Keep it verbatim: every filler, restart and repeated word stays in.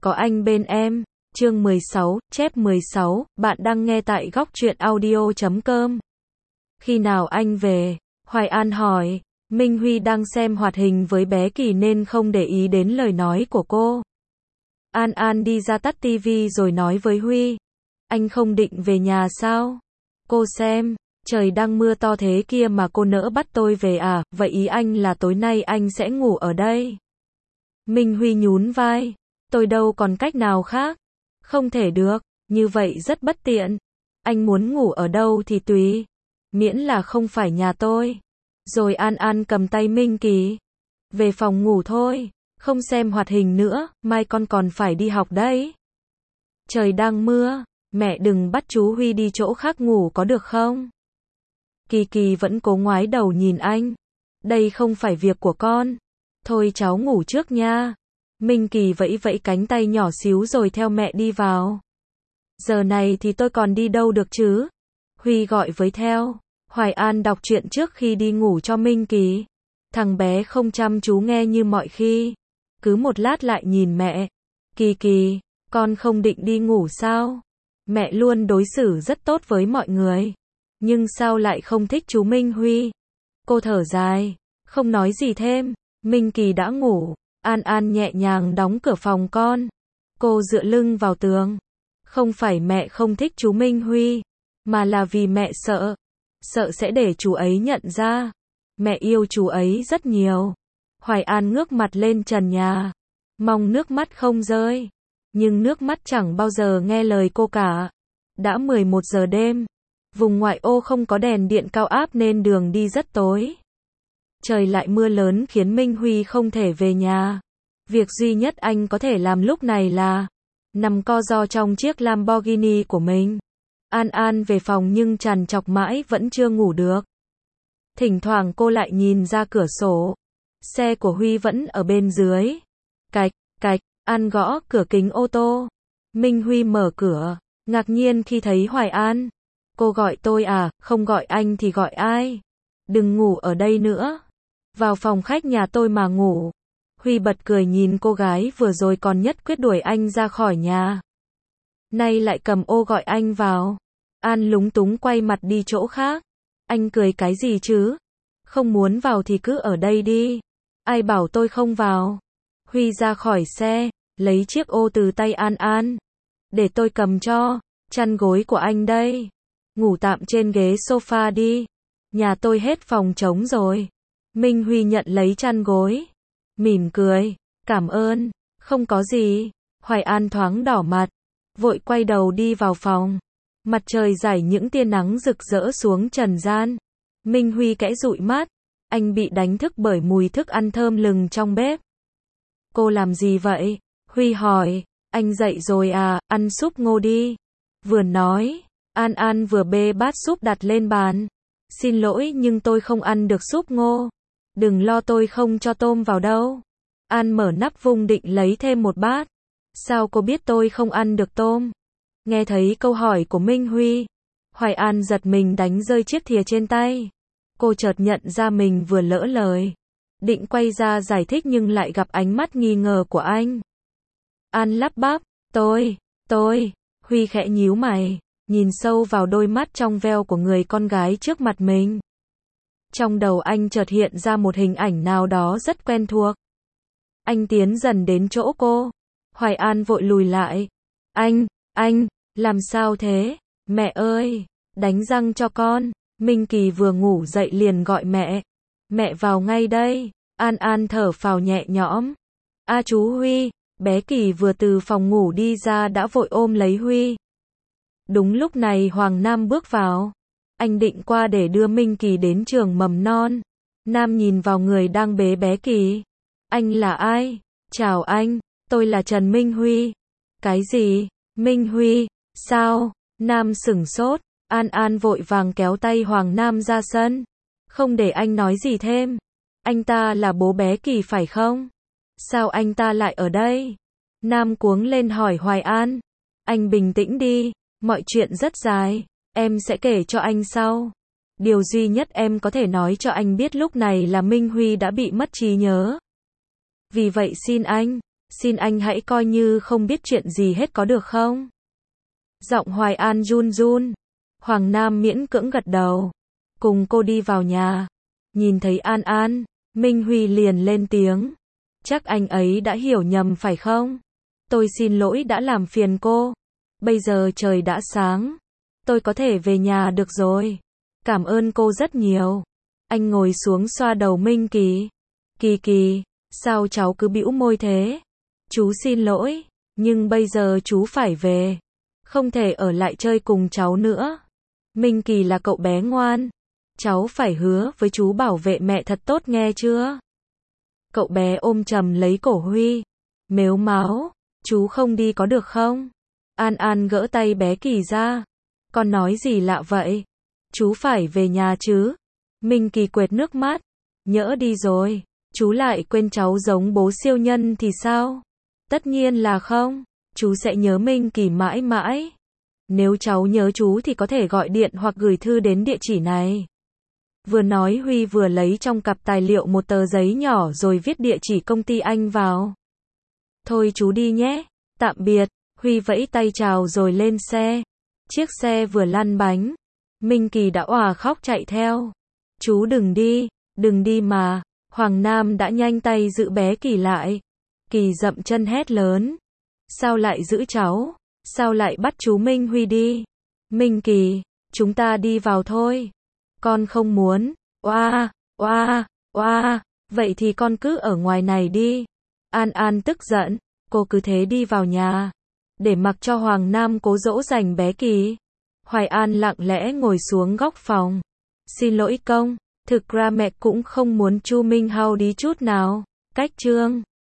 có anh bên em. Chương mười sáu, chép mười sáu, bạn đang nghe tại góc truyện audio chấm com. Khi nào anh về? Hoài An hỏi. Minh Huy đang xem hoạt hình với bé Kỳ nên không để ý đến lời nói của cô. An An đi ra tắt tivi rồi nói với Huy. Anh không định về nhà sao? Cô xem, trời đang mưa to thế kia mà cô nỡ bắt tôi về à, vậy ý anh là tối nay anh sẽ ngủ ở đây? Minh Huy nhún vai. Tôi đâu còn cách nào khác. Không thể được, như vậy rất bất tiện. Anh muốn ngủ ở đâu thì tùy. Miễn là không phải nhà tôi. Rồi An An cầm tay Minh Kỳ. Về phòng ngủ thôi, không xem hoạt hình nữa, mai con còn phải đi học đấy. Trời đang mưa, mẹ đừng bắt chú Huy đi chỗ khác ngủ có được không? Kỳ Kỳ vẫn cố ngoái đầu nhìn anh. Đây không phải việc của con. Thôi cháu ngủ trước nha. Minh Kỳ vẫy vẫy cánh tay nhỏ xíu rồi theo mẹ đi vào. Giờ này thì tôi còn đi đâu được chứ? Huy gọi với theo. Hoài An đọc truyện trước khi đi ngủ cho Minh Kỳ. Thằng bé không chăm chú nghe như mọi khi. Cứ một lát lại nhìn mẹ. Kỳ Kỳ, con không định đi ngủ sao? Mẹ luôn đối xử rất tốt với mọi người. Nhưng sao lại không thích chú Minh Huy? Cô thở dài, không nói gì thêm. Minh Kỳ đã ngủ. An An nhẹ nhàng đóng cửa phòng con. Cô dựa lưng vào tường. Không phải mẹ không thích chú Minh Huy, mà là vì mẹ sợ. Sợ sẽ để chú ấy nhận ra. Mẹ yêu chú ấy rất nhiều. Hoài An ngước mặt lên trần nhà. Mong nước mắt không rơi. Nhưng nước mắt chẳng bao giờ nghe lời cô cả. Đã mười một giờ đêm. Vùng ngoại ô không có đèn điện cao áp nên đường đi rất tối. Trời lại mưa lớn khiến Minh Huy không thể về nhà. Việc duy nhất anh có thể làm lúc này là nằm co ro trong chiếc Lamborghini của mình. An An về phòng nhưng trằn trọc mãi vẫn chưa ngủ được. Thỉnh thoảng cô lại nhìn ra cửa sổ. Xe của Huy vẫn ở bên dưới. Cạch, cạch, An gõ cửa kính ô tô. Minh Huy mở cửa, ngạc nhiên khi thấy Hoài An. Cô gọi tôi à, không gọi anh thì gọi ai? Đừng ngủ ở đây nữa. Vào phòng khách nhà tôi mà ngủ. Huy bật cười nhìn cô gái vừa rồi còn nhất quyết đuổi anh ra khỏi nhà. Nay lại cầm ô gọi anh vào. An lúng túng quay mặt đi chỗ khác. Anh cười cái gì chứ? Không muốn vào thì cứ ở đây đi. Ai bảo tôi không vào? Huy ra khỏi xe, lấy chiếc ô từ tay An An. Để tôi cầm cho, chăn gối của anh đây. Ngủ tạm trên ghế sofa đi. Nhà tôi hết phòng trống rồi. Minh Huy nhận lấy chăn gối. Mỉm cười, cảm ơn, không có gì. Hoài An thoáng đỏ mặt, vội quay đầu đi vào phòng. Mặt trời rải những tia nắng rực rỡ xuống trần gian. Minh Huy kẽ dụi mắt, anh bị đánh thức bởi mùi thức ăn thơm lừng trong bếp. Cô làm gì vậy? Huy hỏi, anh dậy rồi à, ăn súp ngô đi. Vừa nói, An An vừa bê bát súp đặt lên bàn. Xin lỗi nhưng tôi không ăn được súp ngô. Đừng lo tôi không cho tôm vào đâu. An mở nắp vung định lấy thêm một bát. Sao cô biết tôi không ăn được tôm? Nghe thấy câu hỏi của Minh Huy, Hoài An giật mình đánh rơi chiếc thìa trên tay. Cô chợt nhận ra mình vừa lỡ lời. Định quay ra giải thích nhưng lại gặp ánh mắt nghi ngờ của anh. An lắp bắp, tôi, tôi, Huy khẽ nhíu mày, nhìn sâu vào đôi mắt trong veo của người con gái trước mặt mình. Trong đầu anh chợt hiện ra một hình ảnh nào đó rất quen thuộc. Anh tiến dần đến chỗ cô. Hoài An vội lùi lại. Anh, anh, làm sao thế? Mẹ ơi, đánh răng cho con. Minh Kỳ vừa ngủ dậy liền gọi mẹ. Mẹ vào ngay đây. An An thở phào nhẹ nhõm. A chú Huy, bé Kỳ vừa từ phòng ngủ đi ra đã vội ôm lấy Huy. Đúng lúc này Hoàng Nam bước vào. Anh định qua để đưa Minh Kỳ đến trường mầm non. Nam nhìn vào người đang bế bé Kỳ. Anh là ai? Chào anh, tôi là Trần Minh Huy. Cái gì? Minh Huy? Sao? Nam sửng sốt. An An vội vàng kéo tay Hoàng Nam ra sân. Không để anh nói gì thêm. Anh ta là bố bé Kỳ phải không? Sao anh ta lại ở đây? Nam cuống lên hỏi Hoài An. Anh bình tĩnh đi, mọi chuyện rất dài. Em sẽ kể cho anh sau. Điều duy nhất em có thể nói cho anh biết lúc này là Minh Huy đã bị mất trí nhớ. Vì vậy xin anh, Xin anh hãy coi như không biết chuyện gì hết có được không? Giọng Hoài An run run. Hoàng Nam miễn cưỡng gật đầu. Cùng cô đi vào nhà. Nhìn thấy An An, Minh Huy liền lên tiếng. Chắc anh ấy đã hiểu nhầm phải không? Tôi xin lỗi đã làm phiền cô. Bây giờ trời đã sáng. Tôi có thể về nhà được rồi. Cảm ơn cô rất nhiều. Anh ngồi xuống xoa đầu Minh Kỳ. Kỳ Kỳ, sao cháu cứ bĩu môi thế? Chú xin lỗi, nhưng bây giờ chú phải về. Không thể ở lại chơi cùng cháu nữa. Minh Kỳ là cậu bé ngoan. Cháu phải hứa với chú bảo vệ mẹ thật tốt nghe chưa? Cậu bé ôm chầm lấy cổ Huy. Mếu máo, chú không đi có được không? An An gỡ tay bé Kỳ ra. Con nói gì lạ vậy? Chú phải về nhà chứ? Minh Kỳ quệt nước mắt. Nhỡ đi rồi, chú lại quên cháu giống bố siêu nhân thì sao? Tất nhiên là không. Chú sẽ nhớ Minh Kỳ mãi mãi. Nếu cháu nhớ chú thì có thể gọi điện hoặc gửi thư đến địa chỉ này. Vừa nói Huy vừa lấy trong cặp tài liệu một tờ giấy nhỏ rồi viết địa chỉ công ty anh vào. Thôi chú đi nhé. Tạm biệt. Huy vẫy tay chào rồi lên xe. Chiếc xe vừa lăn bánh. Minh Kỳ đã òa khóc chạy theo. Chú đừng đi. Đừng đi mà. Hoàng Nam đã nhanh tay giữ bé Kỳ lại. Kỳ dậm chân hét lớn. Sao lại giữ cháu? Sao lại bắt chú Minh Huy đi? Minh Kỳ, chúng ta đi vào thôi. Con không muốn. Oa, oa, oa, vậy thì con cứ ở ngoài này đi. An An tức giận, cô cứ thế đi vào nhà. Để mặc cho Hoàng Nam cố dỗ dành bé Kỳ. Hoài An lặng lẽ ngồi xuống góc phòng. Xin lỗi công, thực ra mẹ cũng không muốn Chu Minh Hao đi chút nào. Cách chương